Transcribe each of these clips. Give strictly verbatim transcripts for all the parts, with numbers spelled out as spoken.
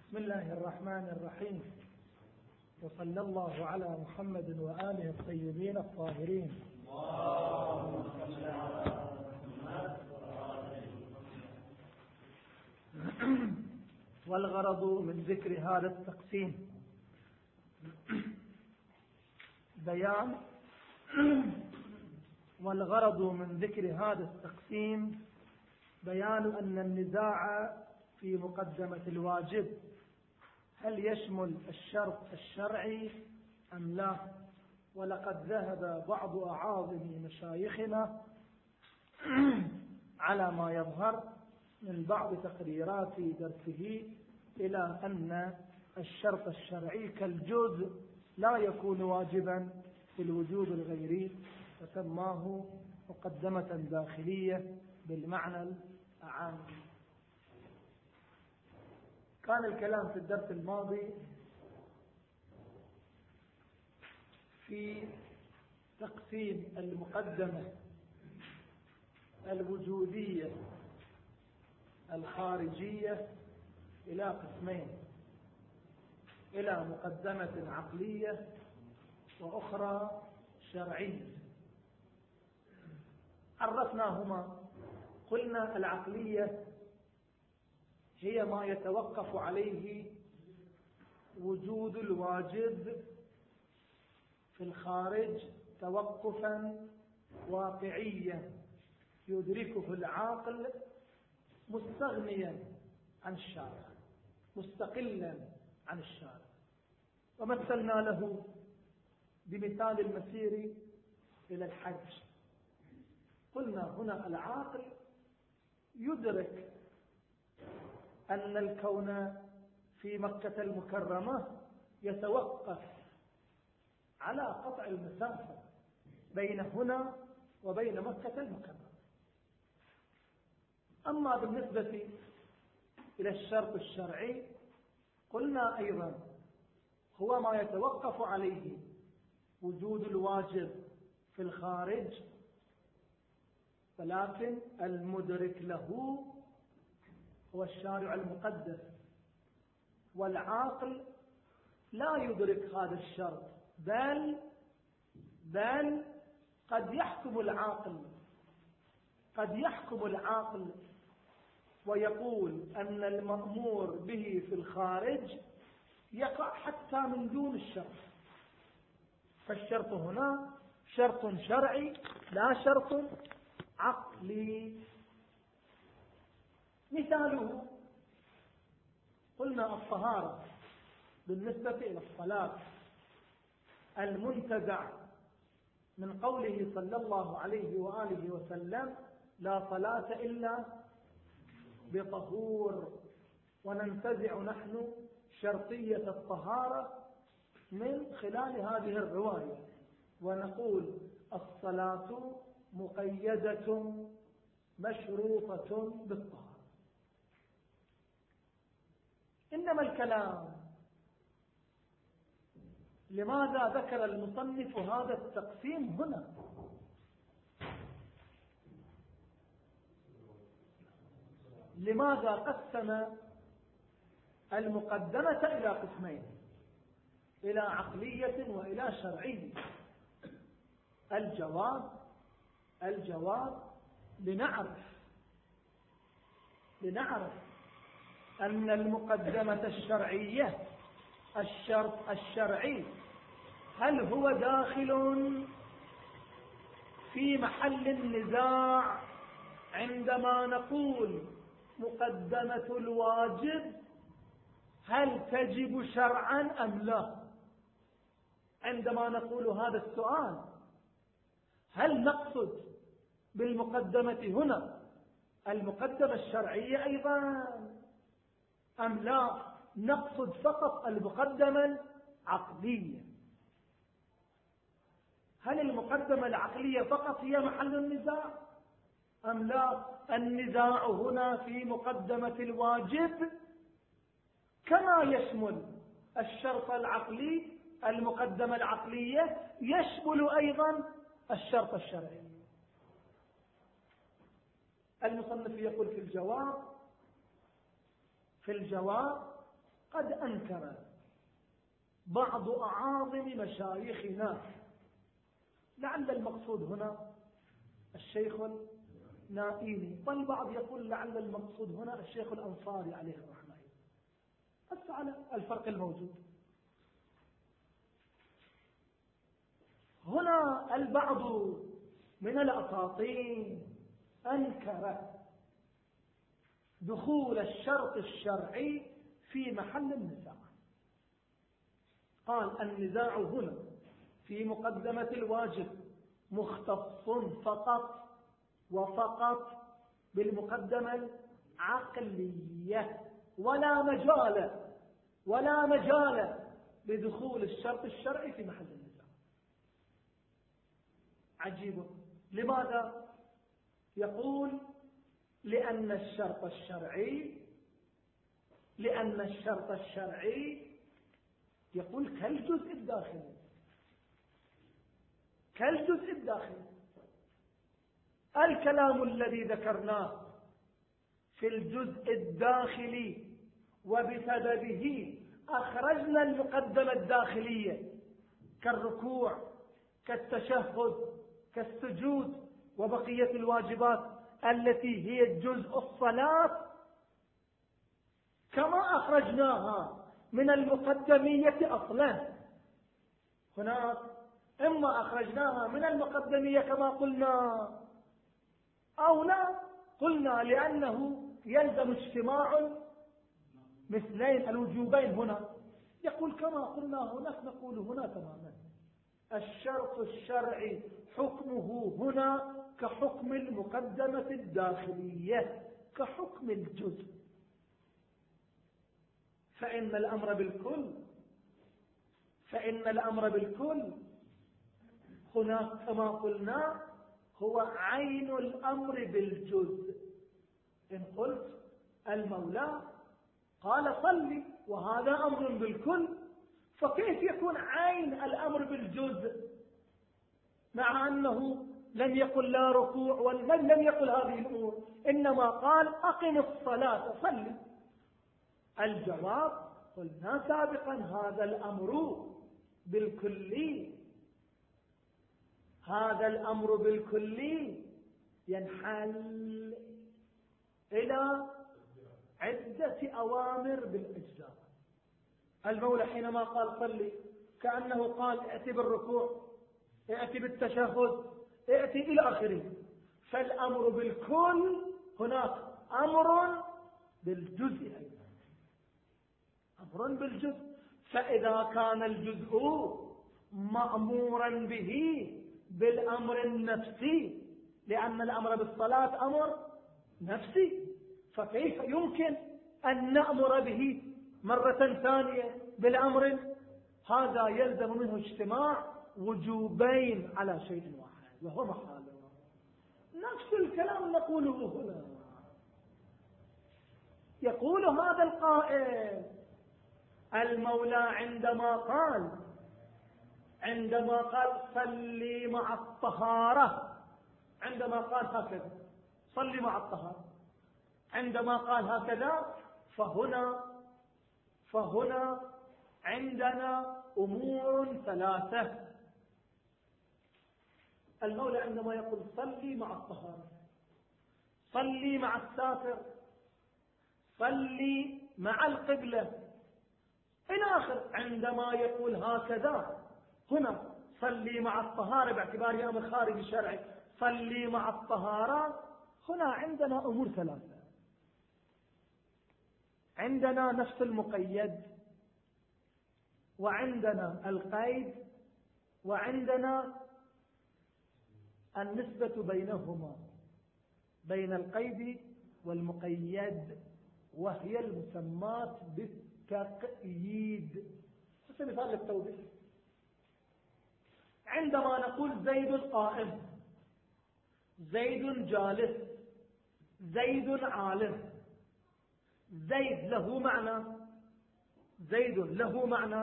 بسم الله الرحمن الرحيم، وصلى الله على محمد وآله الطيبين الطاهرين. والغرض من ذكر هذا التقسيم بيان والغرض من ذكر هذا التقسيم بيان أن النزاع في مقدمة الواجب هل يشمل الشرط الشرعي أم لا. ولقد ذهب بعض أعاظم مشايخنا على ما يظهر من بعض تقريرات درسه إلى أن الشرط الشرعي كالجزء لا يكون واجبا في الوجوب الغيري، فسماه مقدمة داخلية بالمعنى العام. كان الكلام في الدرس الماضي في تقسيم المقدمة الوجودية الخارجية إلى قسمين، إلى مقدمة عقلية وأخرى شرعية. عرفناهما، قلنا العقلية هي ما يتوقف عليه وجود الواجب في الخارج توقفا واقعيا يدركه العاقل مستغنيا عن الشارع، مستقلا عن الشارع. ومثلنا له بمثال المسير إلى الحج. قلنا هنا العاقل يدرك أن الكون في مكة المكرمة يتوقف على قطع المسافة بين هنا وبين مكة المكرمة. أما بالنسبة إلى الشرط الشرعي قلنا أيضا هو ما يتوقف عليه وجود الواجب في الخارج، ولكن المدرك له هو الشارع المقدس، والعاقل لا يدرك هذا الشرط، بل بل قد يحكم العاقل قد يحكم العاقل ويقول أن المأمور به في الخارج يقع حتى من دون الشرط. فالشرط هنا شرط شرعي لا شرط عقلي. مثاله قلنا الطهارة بالنسبة إلى الصلاة، المنتزع من قوله صلى الله عليه وآله وسلم لا صلاة إلا بطهور، وننتزع نحن شرطية الطهارة من خلال هذه الرواية ونقول الصلاة مقيدة مشروطة بالطهارة. إنما الكلام لماذا ذكر المصنف هذا التقسيم هنا؟ لماذا قسم المقدمة إلى قسمين، إلى عقلية وإلى شرعية؟ الجواب الجواب لنعرف لنعرف أن المقدمة الشرعية الشرط الشرعي هل هو داخل في محل النزاع عندما نقول مقدمة الواجب هل تجب شرعا أم لا؟ عندما نقول هذا السؤال هل نقصد بالمقدمة هنا المقدمة الشرعية أيضا أم لا نقصد فقط المقدمة العقلية؟ هل المقدمة العقلية فقط هي محل النزاع أم لا النزاع هنا في مقدمة الواجب كما يشمل الشرط العقلي المقدمة العقلية يشمل أيضا الشرط الشرعي؟ المصنف يقول في الجواب في الجواب قد أنكر بعض أعاظم مشايخنا، لعل المقصود هنا الشيخ النائيني، والبعض يقول لعل المقصود هنا الشيخ الأنصاري عليه الرحمة، بس على الفرق الموجود. هنا البعض من الأساطين أنكر دخول الشرط الشرعي في محل النزاع، قال النزاع هنا في مقدمة الواجب مختص فقط وفقط بالمقدمة العقلية، ولا مجال ولا مجال لدخول الشرط الشرعي في محل النزاع. عجيب. لماذا؟ يقول لأن الشرط الشرعي لأن الشرط الشرعي يقول كالجزء الداخلي كالجزء الداخلي. الكلام الذي ذكرناه في الجزء الداخلي وبسببه أخرجنا المقدمة الداخلية كالركوع كالتشهد كالسجود وبقية الواجبات التي هي جزء الصلاة، كما أخرجناها من المقدمية أصلا. هناك إما أخرجناها من المقدمية كما قلنا أو لا قلنا، لأنه يلزم اجتماع مثلين الوجوبين هنا. يقول كما قلنا هناك نقول هنا تماما. الشرط الشرعي حكمه هنا كحكم المقدمة الداخلية كحكم الجزء، فإن الأمر بالكل فإن الأمر بالكل هناك كما قلنا هو عين الأمر بالجزء. إن قلت المولى قال صلي وهذا أمر بالكل، فكيف يكون عين الأمر بالجزء مع أنه لم يقل لا ركوع ولم لم يقل هذه الأمور، إنما قال أقم الصلاة صلي؟ الجواب قلنا سابقا هذا الأمر بالكلي هذا الأمر بالكلي ينحل إلى عدة أوامر بالإجزاء. المولى حينما قال صلي كأنه قال ائت بالركوع ائت بالتشهد ائت إلى آخره. فالأمر بالكل هناك أمر بالجزء أيضا أمر بالجزء. فإذا كان الجزء مأمورا به بالأمر النفسي، لأن الأمر بالصلاة أمر نفسي، فكيف يمكن أن نأمر به مرة ثانية بالأمر؟ هذا يلزم منه اجتماع وجوبين على شيء واحد وهو محاله. نفس الكلام نقوله هنا. يقول هذا القائل المولى عندما قال عندما قال صلي مع الطهارة، عندما قال هكذا صلي مع الطهارة، عندما قال هكذا فهنا فهنا عندنا أمور ثلاثة. المولى عندما يقول صلي مع الطهارة، صلي مع السافر، صلي مع القبلة إلى آخر. عندما يقول هكذا هنا صلي مع الطهارة باعتبار أمر خارجي شرعي، صلي مع الطهارة، هنا عندنا أمور ثلاثة. عندنا نفس المقيد، وعندنا القيد، وعندنا النسبة بينهما بين القيد والمقيد، وهي المسمات بالتقييد. مثال للتوضيح، عندما نقول زيد قائم، زيد جالس، زيد عالم، زيد له معنى زيد له معنى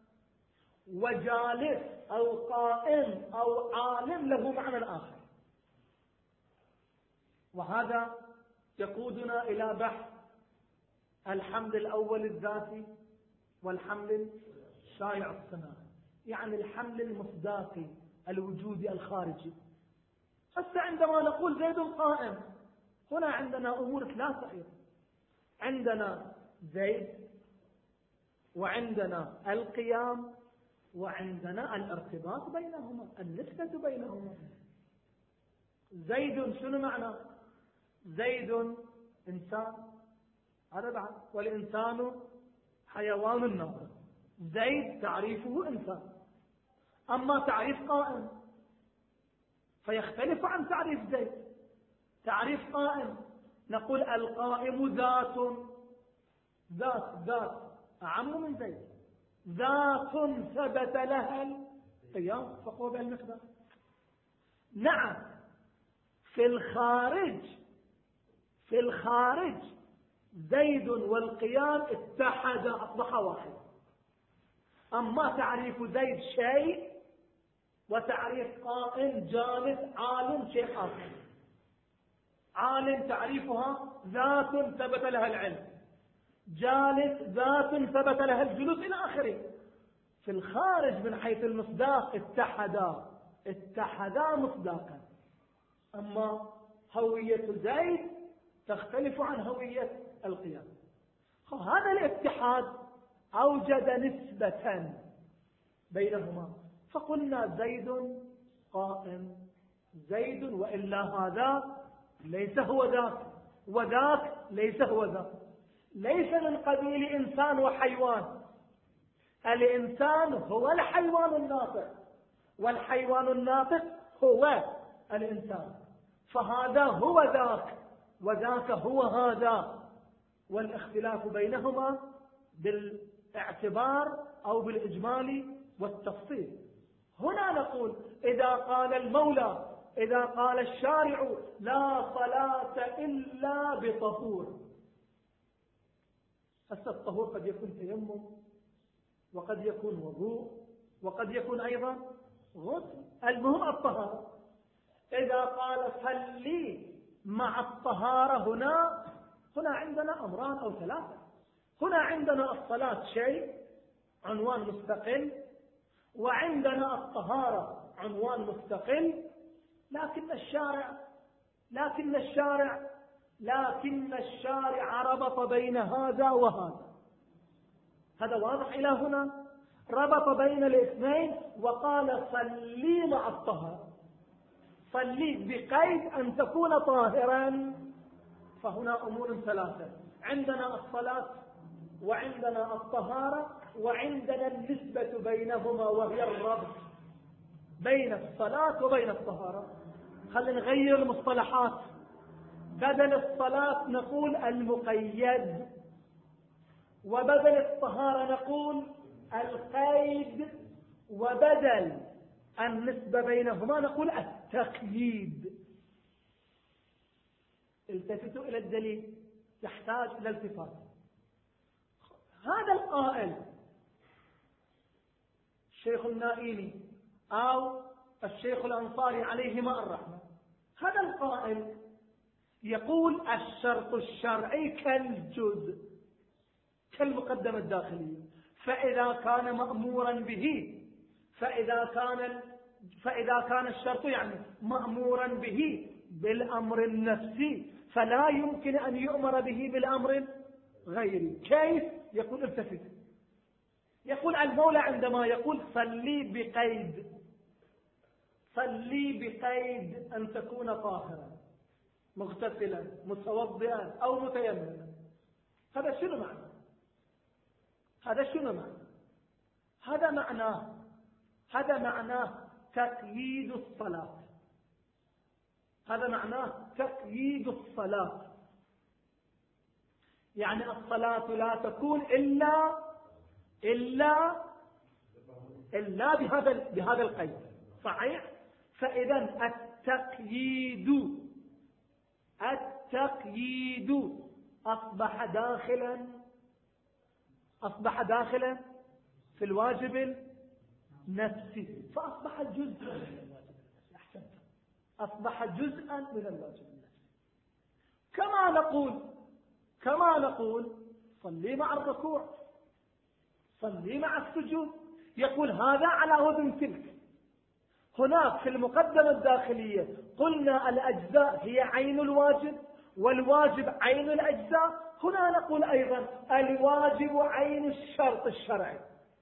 وجالس أو قائم أو عالم له معنى آخر. وهذا يقودنا إلى بحث الحمل الأول الذاتي والحمل شائع الصناعة، يعني الحمل المصداقي الوجودي الخارجي. بس عندما نقول زيد قائم، هنا عندنا أمور ثلاثة أيضا. عندنا زيد، وعندنا القيام، وعندنا الارتباط بينهما، النسبة بينهما. زيد شنو معنى؟ زيد إنسان، هذا بعد، والإنسان حيوان ناطق. زيد تعريفه إنسان، أما تعريف قائم فيختلف عن تعريف زيد. تعريف قائم نقول القائم ذات، ذات ذات أعم من زيد، ذات ثبت لها القيام فهو بالمقدار. نعم في الخارج، في الخارج زيد والقيام اتحدا أصبح واحد. أما تعريف زيد شيء، وتعريف قائم جالس عالم شيء آخر. عالم تعريفها ذات ثبت لها العلم، جالس ذات ثبت لها الجلوس إلى آخره. في الخارج من حيث المصداق اتحدا، اتحدا مصداقا. أما هوية زيد تختلف عن هوية القيام. هذا الاتحاد أوجد نسبة بينهما، فقلنا زيد قائم، زيد، وإلا هذا ليس هو ذاك، وذاك ليس هو ذاك. ليس من قبيل إنسان وحيوان. الإنسان هو الحيوان الناطق، والحيوان الناطق هو الإنسان، فهذا هو ذاك وذاك هو هذا، والاختلاف بينهما بالاعتبار أو بالإجمال والتفصيل. هنا نقول إذا قال المولى، إذا قال الشارع لا صلاة إلا بطهور، هسه الطهور قد يكون تيمم، وقد يكون وضوء، وقد يكون أيضا غسل، المهم الطهارة. إذا قال صلي مع الطهارة، هنا هنا عندنا أمران أو ثلاثة. هنا عندنا الصلاة شيء عنوان مستقل، وعندنا الطهارة عنوان مستقل، لكن الشارع لكن الشارع لكن الشارع ربط بين هذا وهذا. هذا واضح إلى هنا، ربط بين الاثنين وقال صلي مع الطهارة، صلي بقيد أن تكون طاهرا. فهنا أمور ثلاثة، عندنا الصلاة وعندنا الطهارة وعندنا النسبة بينهما وهي الربط بين الصلاة وبين الطهارة. خلينا نغير المصطلحات، بدل الصلاة نقول المقيد، وبدل الطهارة نقول القيد، وبدل النسبة بينهما نقول التقييد. التفتوا إلى الدليل، يحتاج إلى التفات. هذا القائل الشيخ النائيني أو الشيخ الأنصاري عليهما الرحمة، هذا القائل يقول الشرط الشرعي كالجزء، كالمقدمة الداخلية، فإذا كان مأمورا به، فإذا كان فإذا كان الشرط يعني مأمورا به بالأمر النفسي، فلا يمكن أن يؤمر به بالأمر غيري. كيف؟ يقول التفت، يقول المولى عندما يقول صلي بقيد، صلي بقيد أن تكون طاهرا مغتسلا متوضئا أو متيمما، هذا شنو معنى؟ هذا شنو معنى؟ هذا معناه هذا معناه تقييد الصلاة، هذا معناه تقييد الصلاة، يعني الصلاة لا تكون إلا إلا إلا بهذا بهذا القيد، صحيح؟ فإذا التقييد التقييد أصبح داخلا أصبح داخلا في الواجب النفسي، فأصبح جزءا من الواجب النفسي. أحسنت، أصبح جزءا من الواجب النفسي. كما نقول كما نقول صلي مع الركوع، صلي مع السجود. يقول هذا على وزن تلك. هناك في المقدمة الداخلية قلنا الأجزاء هي عين الواجب والواجب عين الأجزاء. هنا نقول أيضا الواجب عين الشرط الشرعي.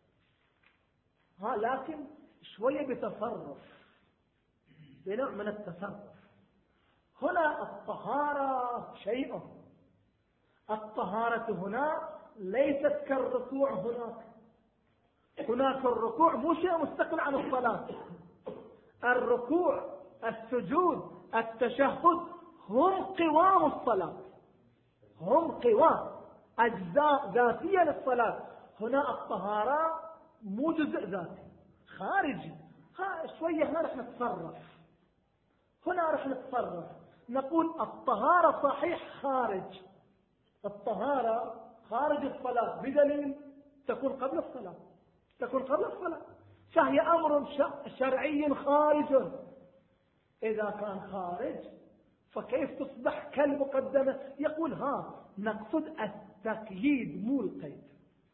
ها لكن شوية بتصرف، بنوع من التصرف. هنا الطهارة شيء، الطهارة هنا ليست كالركوع هناك. هناك الركوع مو شيء مستقل عن الصلاة. الركوع، السجود، التشهد هم قوام الصلاة، هم قوام أجزاء ذاتية للصلاة. هنا الطهارة مو جزء ذاتي خارجي. ها شوية هنا رح نتصرف، هنا رح نتصرف. نقول الطهارة صحيح خارج، الطهارة خارج الصلاة بدليل تكون قبل الصلاة، تكون قبل الصلاة، فهي أمر شرعي خارج. إذا كان خارج فكيف تصبح كالمقدمة؟ يقول ها نقصد التقييد مو القيد.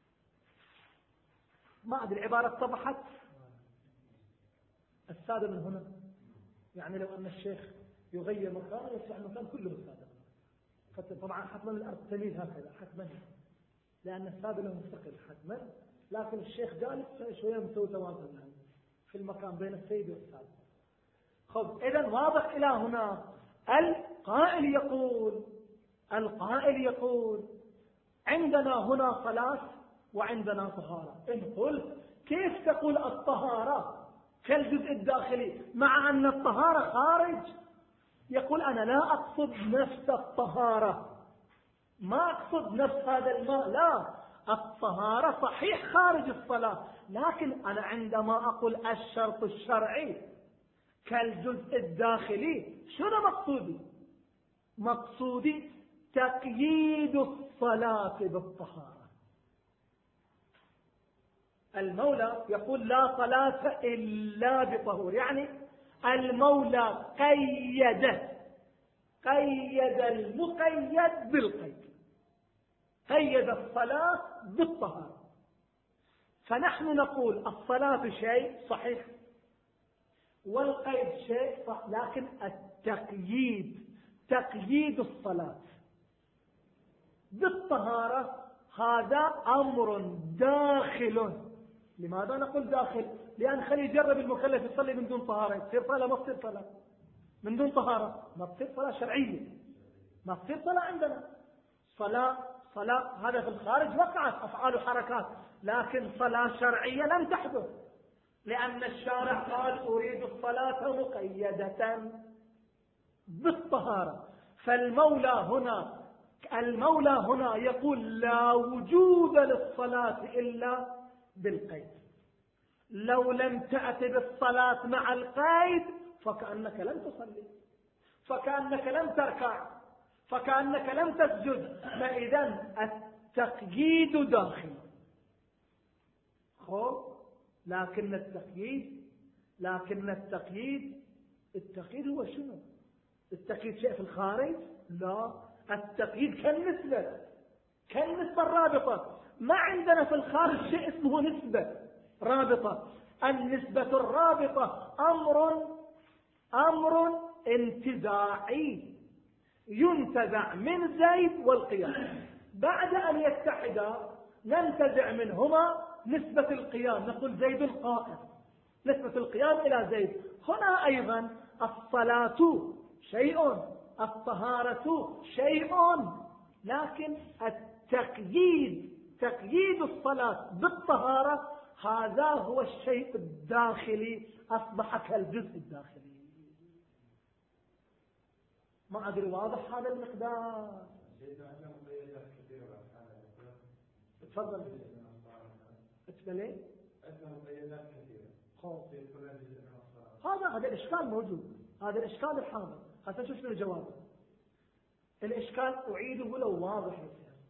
ما أدري العبارة اتضحت. السادة من هنا يعني لو أن الشيخ يغير مكانه يصبح المكان كله السادة. طبعا حتما الأرض تميل هكذا حتما، لأن السادة له مستقل حتما، لكن الشيخ جالس شوية مسوي توازن في المكان بين السيد والسادة. خذ إذن واضح إلى هنا. القائل يقول القائل يقول عندنا هنا صلاة وعندنا طهارة. إن قلت كيف تقول الطهارة كالجزء الداخلي مع أن الطهارة خارج؟ يقول أنا لا أقصد نفس الطهارة، ما أقصد نفس هذا الماء، لا، الطهارة صحيح خارج الصلاة، لكن أنا عندما أقول الشرط الشرعي كالجزء الداخلي شنو مقصودي؟ مقصودي تقييد الصلاة بالطهارة. المولى يقول لا صلاة إلا بطهور، يعني المولى قيد قيد المقيد بالقيد، قيد الصلاة بالطهارة. فنحن نقول الصلاة شيء صحيح والقيد شيء صح، لكن التقييد تقييد الصلاة بالطهارة هذا أمر داخل. لماذا نقول داخل؟ لأن خلي يجرب المكلف يصلي من دون طهارة، تصير صلاة ما تصير صلاة من دون طهارة، ما تصير صلاة شرعية، ما تصير صلاة عندنا. صلاة صلاة هذا في الخارج وقعت أفعال وحركات، لكن صلاة شرعية لم تحدث، لأن الشارع قال أريد الصلاة مقيدة بالطهارة. فالمولى هنا المولى هنا يقول لا وجود للصلاة إلا بالقيد. لو لم تأتي بالصلاة مع القيد فكأنك لم تصلي، فكأنك لم تركع، فكأنك لم تسجد. فإذا التقييد داخل. خب لكن التقييد لكن التقييد التقييد هو شنو؟ التقييد شيء في الخارج؟ لا، التقييد كالنسبة، كالنسبة الرابطة. ما عندنا في الخارج شيء اسمه نسبة رابطة. النسبة الرابطة أمر أمر انتزاعي ينتزع من زيد والقيام. بعد أن يتحدا ننتزع منهما نسبة القيام، نقول زيد القائم، نسبة القيام إلى زيد. هنا أيضا الصلاة شيء، الطهارة شيء، لكن التقييد تقييد الصلاة بالطهارة هذا هو الشيء الداخلي، أصبح كالجزء الداخلي. ما أدري واضح هذا المقدار؟ تفضل. اتبلي هذا هذا الإشكال موجود، هذا الإشكال الحاضر. حتى شوف الجواب. الإشكال أعيده لو واضح.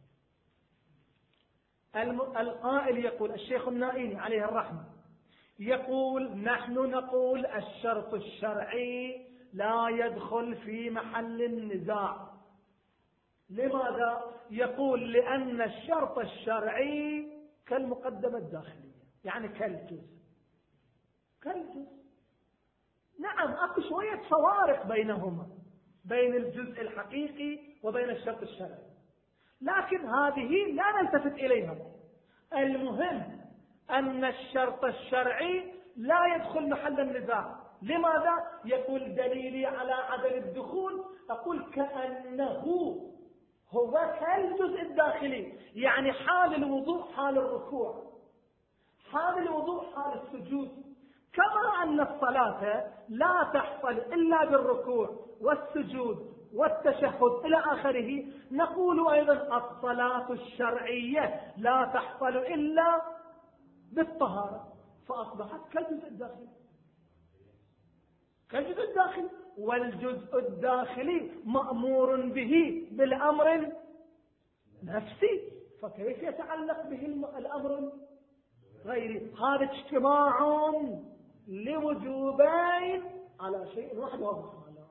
القائل يقول الشيخ النائيني عليه الرحمة يقول نحن نقول الشرط الشرعي لا يدخل في محل النزاع. لماذا؟ يقول لأن الشرط الشرعي كالمقدمة الداخلية، يعني كالجزء كالجزء. نعم أكو شوية فوارق بينهما، بين الجزء الحقيقي وبين الشرط الشرعي، لكن هذه لا نلتفت إليها. المهم أن الشرط الشرعي لا يدخل محل النزاع. لماذا؟ يقول دليلي على عدم الدخول، أقول كأنه هو كالجزء الداخلي، يعني حال الوضوء حال الركوع، حال الوضوء حال السجود. كما أن الصلاة لا تحصل إلا بالركوع والسجود والتشهد إلى آخره، نقول أيضا الصلاة الشرعية لا تحصل إلا بالطهارة، فأصبحت كالجزء الداخلي كالجزء الداخلي. والجزء الداخلي مأمور به بالأمر نفسي، فكيف يتعلق به الأمر غيري؟ هذا اجتماع لوجوبين على شيء واحد وهو محال.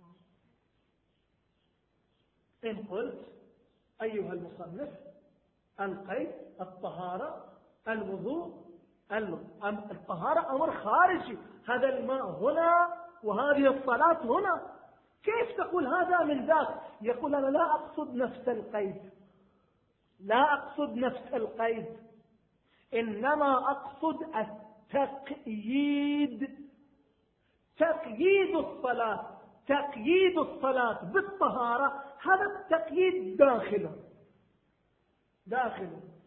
إن قلت أيها المصنف القيد الطهارة الوضوء الطهارة أمر خارجي، هذا الماء هنا وهذه الصلاة هنا، كيف تقول هذا من ذاك؟ يقول أنا لا أقصد نفس القيد، لا أقصد نفس القيد، إنما أقصد التقييد، تقييد الصلاة، تقييد الصلاة بالطهارة، هذا التقييد داخل داخل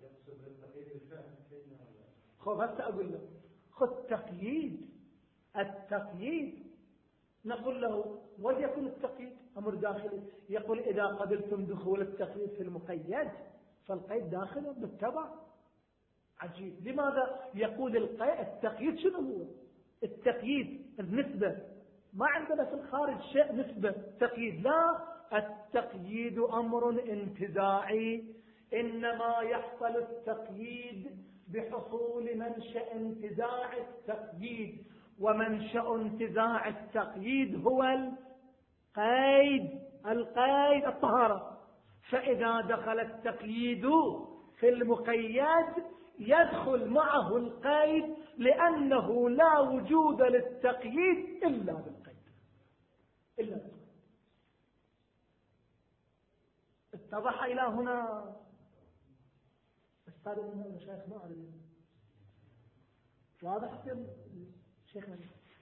خذ هسه أقول له خذ تقييد التقييد. نقول له وليكن التقييد أمر داخلي. يقول إذا قبلتم دخول التقييد في المقيد فالقيد داخل بالتبع. عجيب. لماذا؟ يقول التقييد شنو هو؟ التقييد النسبة، ما عندنا في الخارج شيء نسبة تقييد، لا، التقييد أمر انتزاعي، إنما يحصل التقييد بحصول منشأ انتزاع التقييد، ومنشأ انتزاع التقييد هو القيد القيد الطهارة. فإذا دخل التقييد في المقيد يدخل معه القيد، لأنه لا وجود للتقييد إلا بالقيد إلا بالقيد. اتضح إلى هنا؟ استاذ من المشايخ ما أعرف واضح شيخنا؟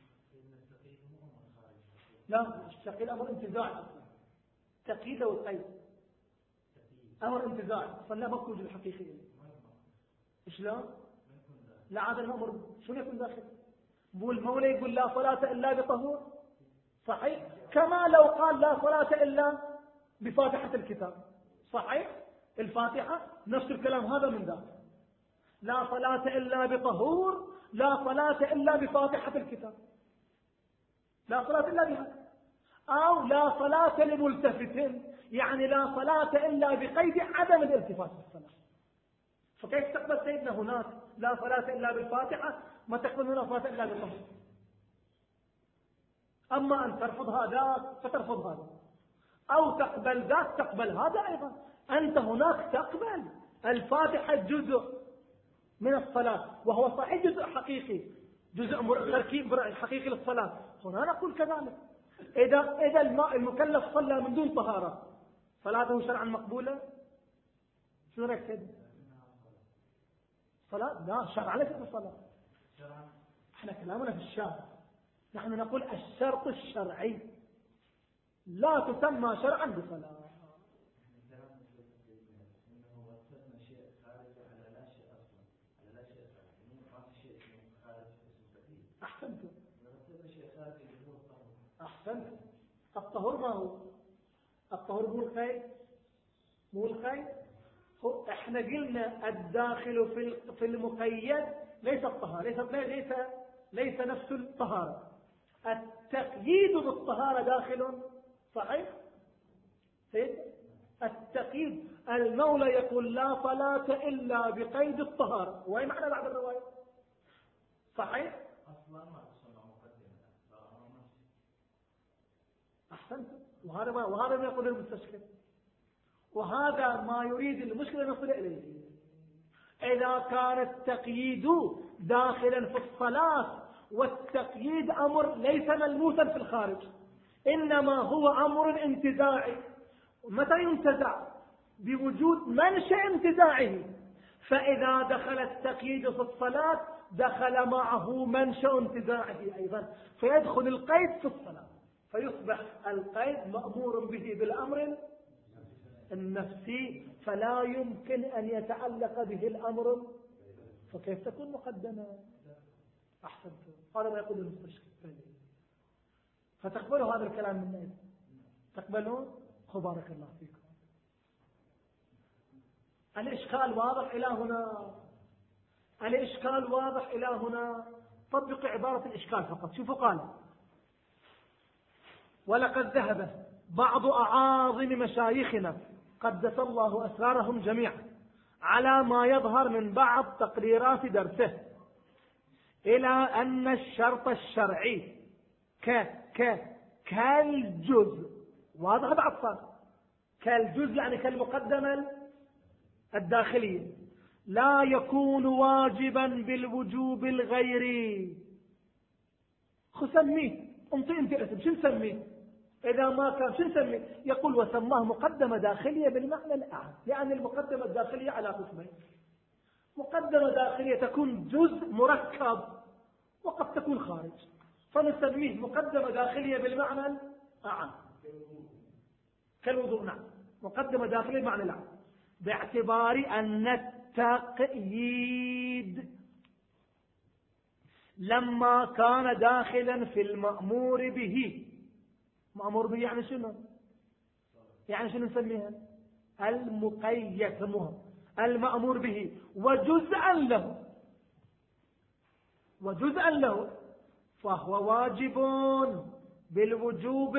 لا، التقييد أمر انتزاعي، تقييد والقيد أمر انتزاعي، فلا مخرج الحقيقي. شلون؟ لا، هذا الأمر شنو يكون داخل؟ مو المولى يقول لا صلاة إلا بطهور، صحيح؟ كما لو قال لا صلاة إلا بفاتحة الكتاب، صحيح؟ الفاتحة نفس الكلام هذا من ذاك، لا صلاة إلا بطهور، لا صلاة إلا بفاتحة الكتاب، لا صلاة إلا بها. أو لا صلاة لملتفت، يعني لا صلاة إلا بقيد عدم الالتفات بالصلاة. فكيف تقبل سيدنا هناك لا صلاة إلا بالفاتحة، ما تقبل هنا صلاة إلا بالطهور؟ أما أن ترفض هذا فترفض هذا، أو تقبل ذاك تقبل هذا أيضا. أنت هناك تقبل الفاتحة جزء من الصلاة، وهو صحيح جزء حقيقي، جزء تركيب حقيقي للصلاة. هنا نقول كذلك، إذا إذا المكلف صلى من دون طهارة صلاته شرعا مقبولة؟ شو رأيك سيدي؟ صلاة؟ لا، شرعا ليست الصلاة. احنا كلامنا في الشرع، نحن نقول الشرط الشرعي لا تسمى شرعا بصلاة. أحسنت أحسنت الطهور ما هو؟ الطهور مو الخير، مو الخير. احنا قلنا الداخل في في المقيد ليس الطهارة، ليس ليس ليس نفس الطهارة. التقييد بالطهارة داخل، صحيح؟ التقييد المولى يقول لا صلاة إلا بقيد الطهارة، وهي معنى بعد الرواية، صحيح؟ أحسنت. وهذا ما وهذا ما يقول المستشكل، وهذا ما يريد المشكلة نصل إليه. إذا كان التقييد داخلا في الصلاة والتقييد أمر ليس ملموسا في الخارج، إنما هو أمر انتزاعي. متى ينتزع؟ بوجود منشأ انتزاعه. فإذا دخل التقييد في الصلاة دخل معه منشأ انتزاعه أيضا، فيدخل القيد في الصلاة، فيصبح القيد مأمور به بالأمر النفسي، فلا يمكن أن يتعلق به الأمر، فكيف تكون مقدمة؟ أحسنت، هذا ما يقول المستشفى. فتقبلوا هذا الكلام مني؟ تقبلوا؟ بارك الله فيكم. الإشكال واضح إلى هنا، الإشكال واضح إلى هنا. طبق عبارة الإشكال فقط. شوفوا قال: ولقد ذهب بعض أعاظم مشايخنا قدس الله أسرارهم جميعا على ما يظهر من بعض تقريرات درسه إلى أن الشرط الشرعي ك ك كالجزء، واضح بعد صار كالجزء يعني كالمقدمة الداخلية، لا يكون واجبا بالوجوب الغيري. خو سميه انطي انت اسم، شو نسميه إذا ما كان؟ شو نسميه؟ يقول وسماه مقدمة داخلية بالمعنى الأعم، لأن المقدمة الداخلية على قسمين: مقدمة داخلية تكون جزء مركب وقد تكون خارج، فنسميه مقدمة داخلية بالمعنى الأعم كالوضوء. نعم، مقدمة داخلية بالمعنى الأعم، باعتبار أن التقييد لما كان داخلا في المأمور به. مأمور به يعني شنو؟ يعني شنو نسميها؟ المقيد، سموها المأمور به، وجزءا له وجزءا له فهو واجب بالوجوب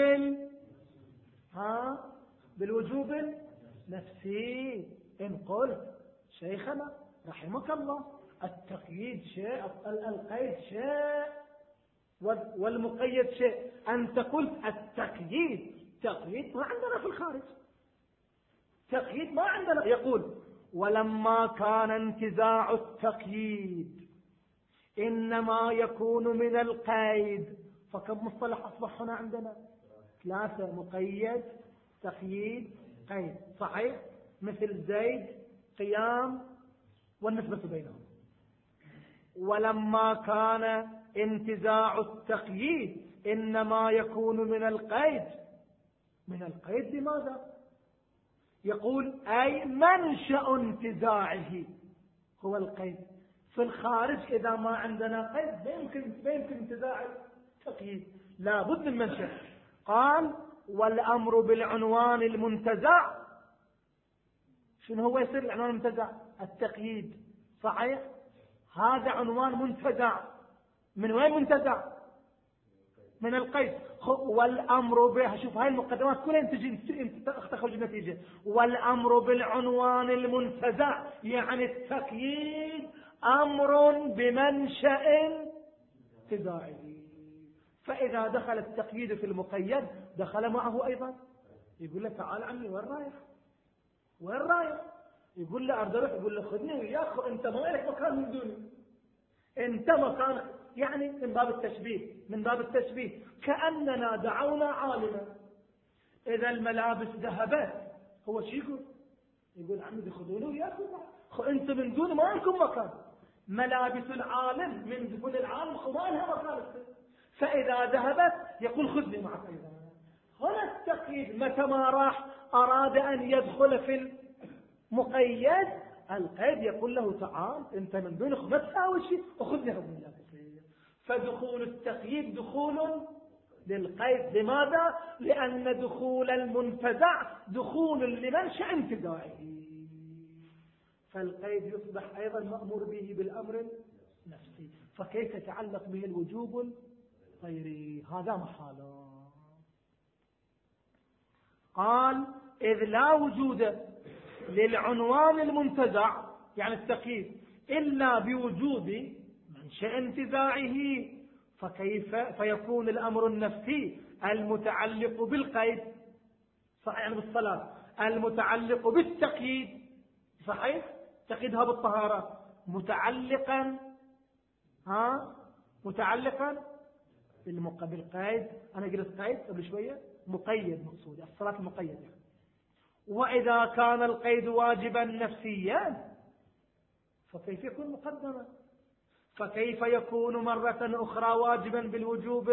ها بالوجوب النفسي. إن قلت شيخنا رحمك الله التقييد شيء، القيد شيء، والمقيد شيء، أنت قلت التقييد، تقييد ما عندنا في الخارج، تقييد ما عندنا. يقول ولما كان انتزاع التقييد إنما يكون من القيد، فكم مصطلح أصبح هنا عندنا؟ ثلاثة: مقيد، تقييد، قيد. صحيح؟ مثل زيد، قيام، والنسبة بينهم. ولما كان انتزاع التقييد إنما يكون من القيد. من القيد لماذا؟ يقول أي منشأ انتزاعه هو القيد. في الخارج إذا ما عندنا قيد لا يمكن لا يمكن انتزاع التقييد، لا بد من منشأ. قال والأمر بالعنوان المنتزع. شنو هو يصير العنوان المنتزع؟ التقييد. صحيح؟ هذا عنوان منتزع. من وين منتزع؟ من القيد. والأمر به، شوف هاي المقدمات كلها تجي تخرج نتيجة. والأمر بالعنوان المنتزع يعني التقييد أمر بمنشأ انتزاعه، فإذا دخل التقييد في المقيد دخل معه أيضا. يقول له تعال عمي وين رايح؟ وين رايح؟ يقول له أرد أروح. يقول له خذني وياك، أنت ما لك مكان من دوني، أنت مكان. يعني من باب التشبيه، من باب التشبيه كأننا دعونا عالما إذا الملابس ذهبت، هو شو يقول؟ يقول عمي خذوني وياكم، أنت من دون ما لكم مكان. ملابس العالم من دخول العالم خمانها مكان، فإذا ذهبت يقول خذني معك أيضا. هنا التقييد متى ما راح أراد أن يدخل في المقيد القيد يقول له تعال أنت من دون ما تساوي شيء وخذني هذا. فدخول التقييد دخول للقيد. لماذا؟ لأن دخول المنتزع دخول لمنشأ انتزاعه، فالقيد يصبح أيضا مأمور به بالأمر النفسي، فكيف يتعلق به الوجوب الغيري؟ هذا محاله. قال إذ لا وجود للعنوان المنتزع يعني التقييد إلا بوجود منشأ انتزاعه، فكيف فيكون الأمر النفسي المتعلق بالقيد صحيح يعني بالصلاة المتعلق بالتقييد صحيح تقيدها بالطهارة متعلقا ها متعلقا بالقيد. أنا قلت قيد قبل شوية، مقيد مقصود الصلاة المقيدة. وإذا كان القيد واجبا نفسيا فكيف يكون مقدما؟ فكيف يكون مرة أخرى واجبا بالوجوب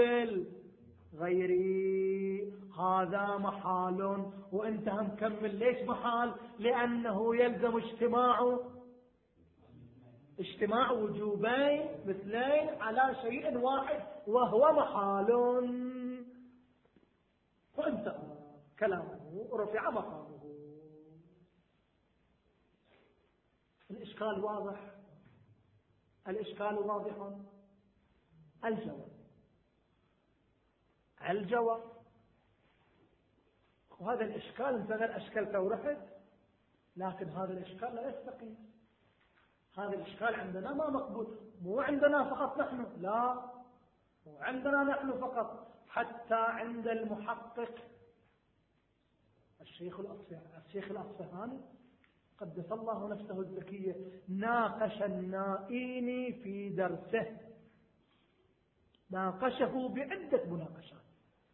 الغيري؟ هذا محال. وانت مكمل. ليش محال؟ لأنه يلزم اجتماع اجتماع وجوبين مثلين على شيء واحد وهو محال. وانتهى كلامه ورفع مقامه. الإشكال واضح؟ الإشكال واضح؟ الجواب الجواب وهذا الإشكال انت غير أشكلته ورحت، لكن هذا الإشكال لا يستقيم. هذا الإشكال عندنا ما مقبول، مو عندنا فقط نحن، لا مو عندنا نحن فقط، حتى عند المحقق الشيخ الأصفهاني الشيخ الأصفهاني قدس الله نفسه الزكية ناقش النائيني في درسه، ناقشه بعدة مناقشات.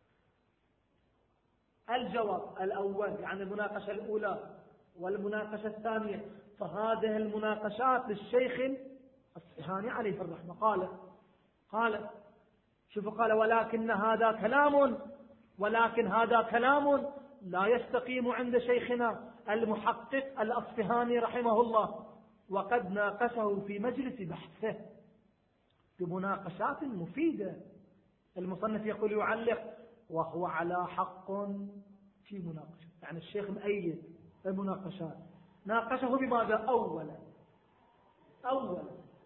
الجواب الأول يعني المناقشة الأولى والمناقشة الثانية، فهذه المناقشات للشيخ الأصفهاني عليه الرحمة. قال قال شوفوا قال ولكن هذا كلام ولكن هذا كلام لا يستقيم عند شيخنا المحقق الأصفهاني رحمه الله، وقد ناقشه في مجلس بحثه بمناقشات مفيدة. المصنف يقول يعلق وهو على حق في مناقشة، يعني الشيخ مؤيد المناقشات. ناقشه بماذا؟ أولا أولا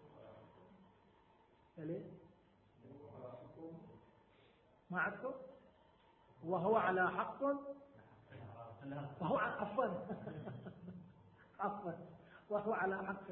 ما عدكم وهو على حق وهو عفوا عفوا وهو على حق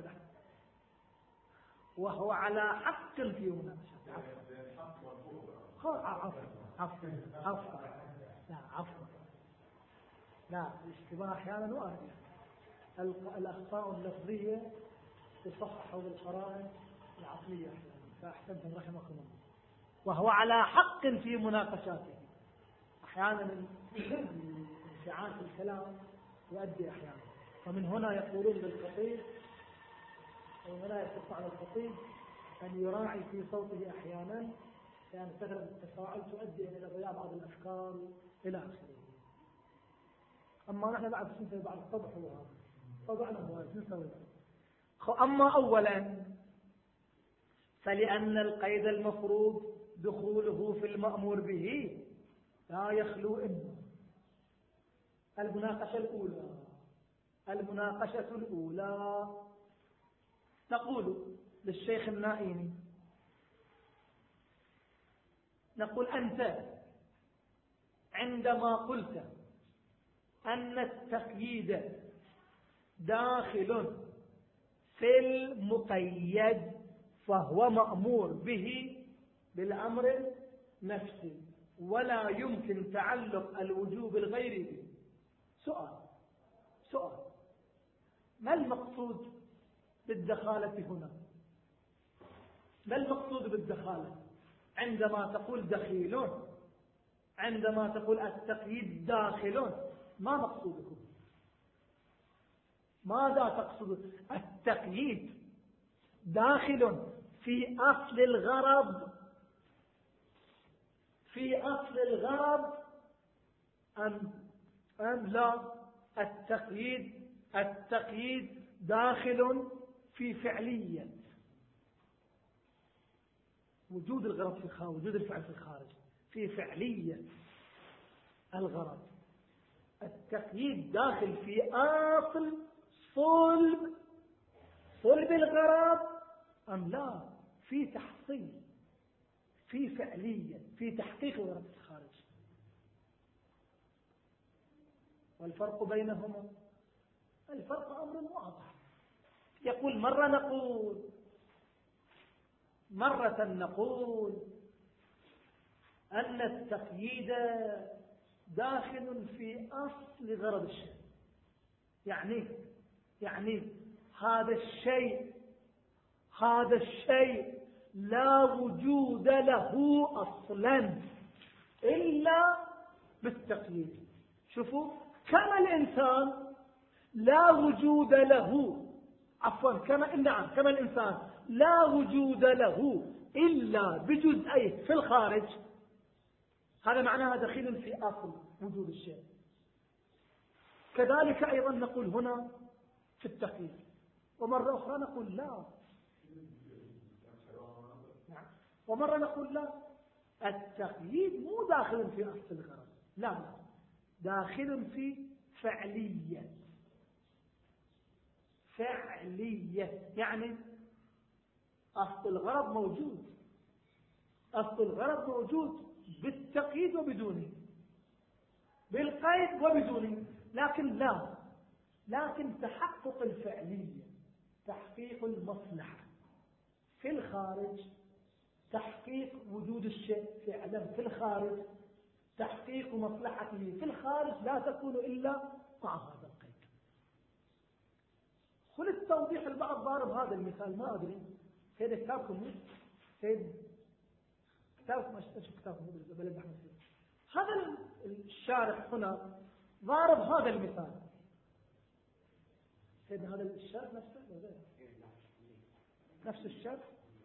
وهو على حق في مناقشة. عفوا عفوا عفوا عفوا لا عفوا لا الاشتباه احيانا وارد. الاخطاء اللفظيه تصحح بالقرائن العقليه احيانا، فاحسنتم رحمكم الله. وهو على حق في مناقشاته. احيانا انفعال في الكلام يؤدي احيانا، فمن هنا يقولون للخطيب ومن هنا يقص على الخطيب ان يراعي في صوته احيانا، لأن كثرة التفاعل تؤدي إلى ضياع بعض الأفكار إلى آخره. أما نحن بعد سنسوي بعد الطبع هو طبعنا هو سنسوي. أما أولا فلأن القيد المفروض دخوله في المأمور به لا يخلو إما المناقشة الأولى المناقشة الأولى نقول للشيخ النائمي، نقول أنت عندما قلت أن التقييد داخل في المقيد فهو مأمور به بالأمر النفسي ولا يمكن تعلق الوجوب الغيري به. سؤال سؤال ما المقصود بالدخالة هنا؟ ما المقصود بالدخالة عندما تقول دخيلون؟ عندما تقول التقييد داخلون ما مقصودكم؟ ماذا تقصد؟ التقييد داخل في أصل الغرض في أصل الغرض أم أم لا؟ التقييد التقييد داخل في فعلية وجود الغرض في الخارج، وجود الفعل في الخارج، في فعلية الغرض. التقييد داخل في أصل صلب صلب الغرض أم لا؟ في تحصيل، في فعلية، في تحقيق الغرض في الخارج. والفرق بينهما الفرق أمر واضح. يقول مرة نقول مرة نقول أن التقييد داخل في أصل غرض الشيء، يعني يعني هذا الشيء هذا الشيء لا وجود له أصلا إلا بالتقييد. شوفوا، كما الإنسان لا وجود له عفوا كما نعم كما الإنسان لا وجود له إلا بجزئيه في الخارج، هذا معناها دخيل في أصل وجود الشيء. كذلك أيضا نقول هنا في التقييد، ومرة أخرى نقول لا، ومرة نقول لا، التقييد مو داخل في أصل الغرض، لا لا، داخل في فعلية. فعلية يعني أصل الغرض موجود، أصل الغرض موجود بالتقييد وبدونه، بالقيد وبدونه، لكن لا، لكن تحقق الفعلية، تحقيق المصلحة في الخارج، تحقيق وجود الشيء فعلا في الخارج، تحقيق مصلحته في الخارج لا تكون إلا مع هذا القيد. خل التوضيح البعض ضارب هذا المثال، ما أدري سيد كتابكم سيد كتابكم أشوف كتابكم بلد أحمد سيد. هذا الشارح هنا ضارب هذا المثال، سيد هذا الشارح نفسه نفس الشارح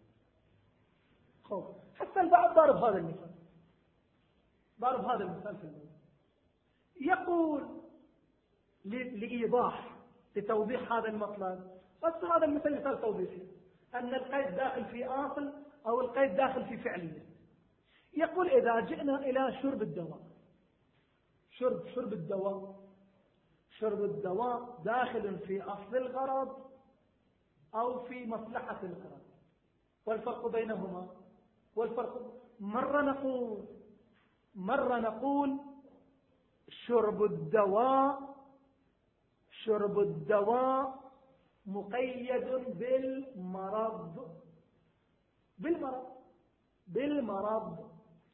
خوف. حتى البعض ضارب هذا المثال، ضارب هذا المثال في الموضوع، يقول لإيضاح لتوضيح هذا المطلب، بس هذا المثال مثال توضيحي، أن القيد داخل في أصل أو القيد داخل في فعلية. يقول إذا جئنا إلى شرب الدواء، شرب شرب الدواء شرب الدواء داخل في أصل الغرض أو في مصلحة الغرض، والفرق بينهما والفرق مرة نقول مرة نقول شرب الدواء شرب الدواء مقيد بالمرض بالمرض بالمرض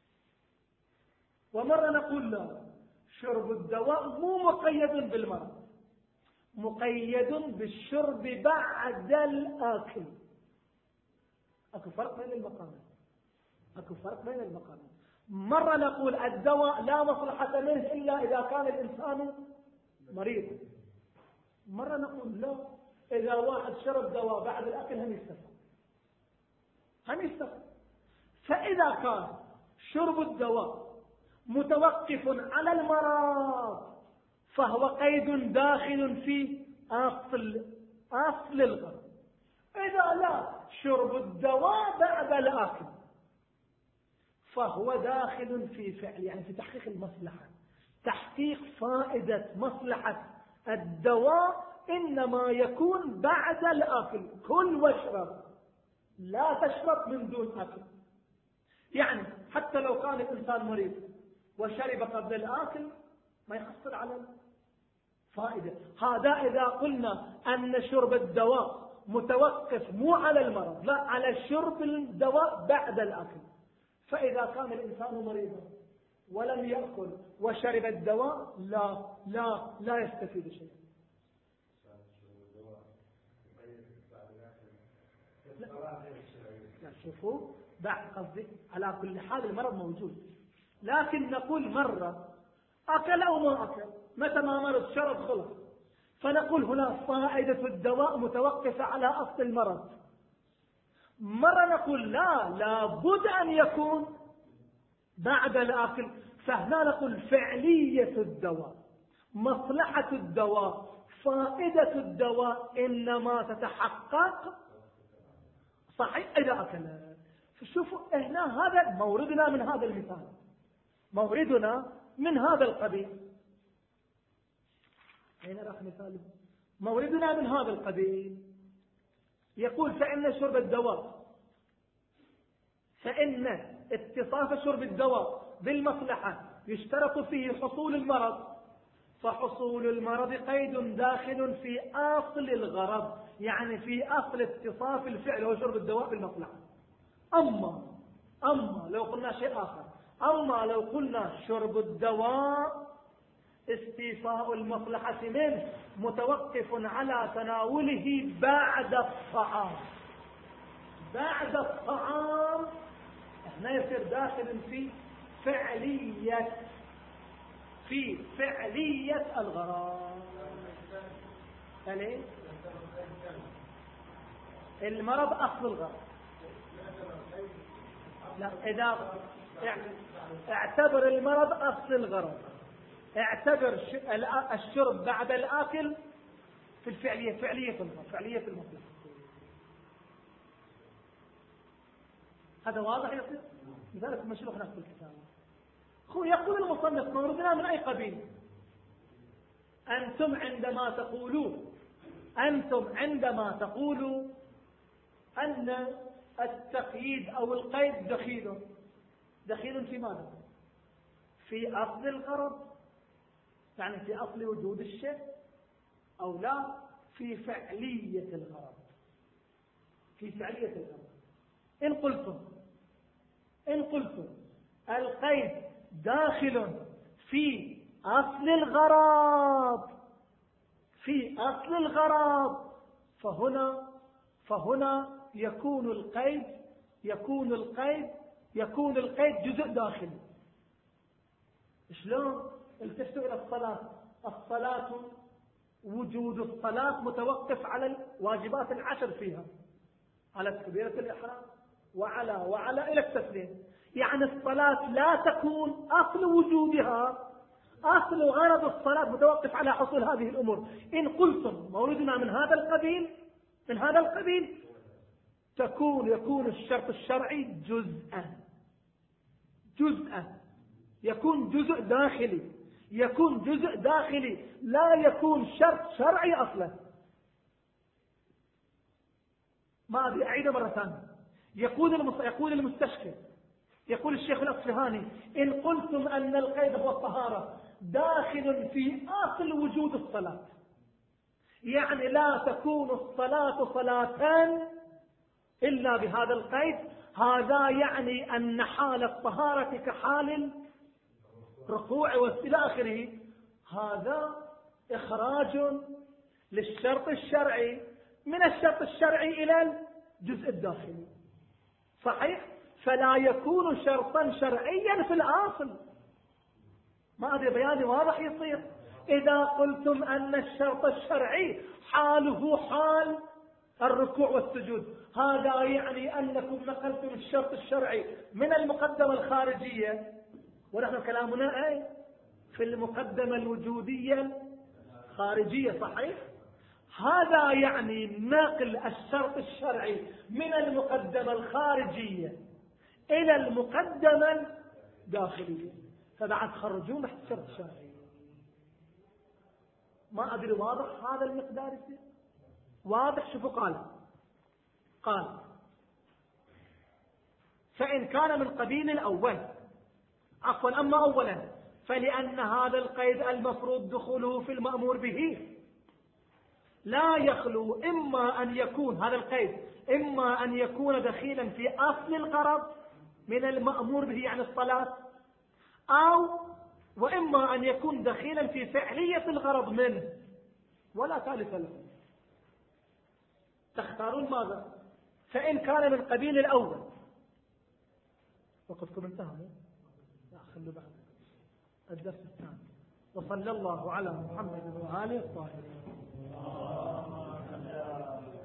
ومرة نقول لا، شرب الدواء مو مقيد بالمرض، مقيد بالشرب بعد الآكل. أكو فرق بين المقامات، أكو فرق بين المقامات. مرة نقول الدواء لا مصلحة منه إلا إذا كان الإنسان مريض، مرة نقول لا، إذا واحد شرب دواء بعد الأكل هم يستفاد هم يستفاد. فإذا كان شرب الدواء متوقف على المرض فهو قيد داخل في أصل أصل الغرض. إذا لا، شرب الدواء بعد الأكل فهو داخل في فعل، يعني في تحقيق المصلحة، تحقيق فائدة مصلحة الدواء إنما يكون بعد الأكل. كل واشرب، لا تشرب من دون أكل. يعني حتى لو كان الإنسان مريض وشرب قبل الآكل ما يحصل على فائدة. هذا إذا قلنا أن شرب الدواء متوقف مو على المرض، لا، على شرب الدواء بعد الأكل. فإذا كان الإنسان مريضا ولم يأكل وشرب الدواء لا لا لا يستفيد شيء. لا شوفوا، بعد قصدي على كل حال المرض موجود، لكن نقول مرة أكل أو ما أكل، متى ما مرض شرب خلص، فنقول هنا فائدة الدواء متوقفة على أصل المرض. مرة نقول لا، لابد أن يكون بعد الأكل، فهنا نقول فعلية الدواء، مصلحة الدواء، فائدة الدواء إنما تتحقق صحيح إذا أكل. فشوفوا هنا هذا موردنا من هذا المثال، موردنا من هذا القبيل. أين رأى مثاله؟ موردنا من هذا القبيل. يقول فإن شرب الدواء فإن اتصاف شرب الدواء بالمصلحة يشترط فيه حصول المرض، فحصول المرض قيد داخل في أصل الغرض، يعني في أصل اتصاف الفعل هو شرب الدواء بالمصلحة. أما أما لو قلنا شيء آخر، أما لو قلنا شرب الدواء استيفاء المصلحة منه متوقف على تناوله بعد الطعام. بعد الطعام هنا يصير داخل في فعلية في فعلية الغرض. فليه؟ المرض أصل الغرض. لا، إذا اعتبر المرض أصل الغرض، اعتبر الشرب بعد الآكل في الفعلية، فعلية الغرض، فعلية المصلحة. هذا واضح يصير؟ لذلك مشروح نفس الكتاب. يقول المصنف موردنا من أي قبيل؟ أنتم عندما تقولون أنتم عندما تقولوا أن التقييد أو القيد دخيل دخيل في ماذا؟ في أصل الغرض، يعني في أصل وجود الشيء، أو لا في فعلية الغرض. في فعلية الغرض. إن قلتم إن قلتم القيد داخل في أصل الغرض في أصل الغرض فهنا فهنا يكون القيد يكون القيد يكون القيد جزء داخلي. شلون؟ التفتوا إلى الصلاة. الصلاة وجود الصلاة متوقف على الواجبات العشر فيها، على تكبيرة الإحرام وعلى وعلى إلى التسليم. يعني الصلاة لا تكون أصل وجودها، أصل غرض الصلاة متوقف على حصول هذه الأمور. إن قلتم موردنا من هذا القبيل من هذا القبيل تكون يكون الشرط الشرعي جزءا جزءا يكون جزء داخلي يكون جزء داخلي لا يكون شرط شرعي أصلا. ما أبي أعيد مرة ثانية. يقول يقول المستشكل يقول الشيخ الأصفهاني: إن قلتم أن القيد هو الطهارة داخل في أصل وجود الصلاة، يعني لا تكون الصلاة صلاة إلا بهذا القيد، هذا يعني أن حال الطهارة كحال الركوع وإلى آخره. هذا إخراج للشرط الشرعي من الشرط الشرعي إلى الجزء الداخلي. صحيح؟ فلا يكون شرطا شرعيا في الأصل. ما أدري بياني واضح يصير؟ إذا قلتم أن الشرط الشرعي حاله حال الركوع والسجود، هذا يعني أنكم نقلتم الشرط الشرعي من المقدمة الخارجية، ونحن كلامنا أي في المقدمة الوجودية الخارجية. صحيح؟ هذا يعني نقل الشرط الشرعي من المقدمة الخارجية إلى المقدمة الداخلية، فبعد خرجون تحت الشرط الشرعي. ما أدري واضح هذا المقدار يصير؟ واضح؟ شوفوا قال قال فإن كان من قبيل الأول عفوا أما أولا فلأن هذا القيد المفروض دخوله في المأمور به لا يخلو إما أن يكون هذا القيد إما أن يكون دخيلا في أصل الغرض من المأمور به يعني الصلاة، أو وإما أن يكون دخيلا في فعلية الغرض منه، ولا ثالث له. تختارون ماذا؟ فإن كان من قبيل الأول. وقتكم انتهى؟ لا خلوا بعد الدرس الثاني. وصلى الله على محمد وآله الطاهرين.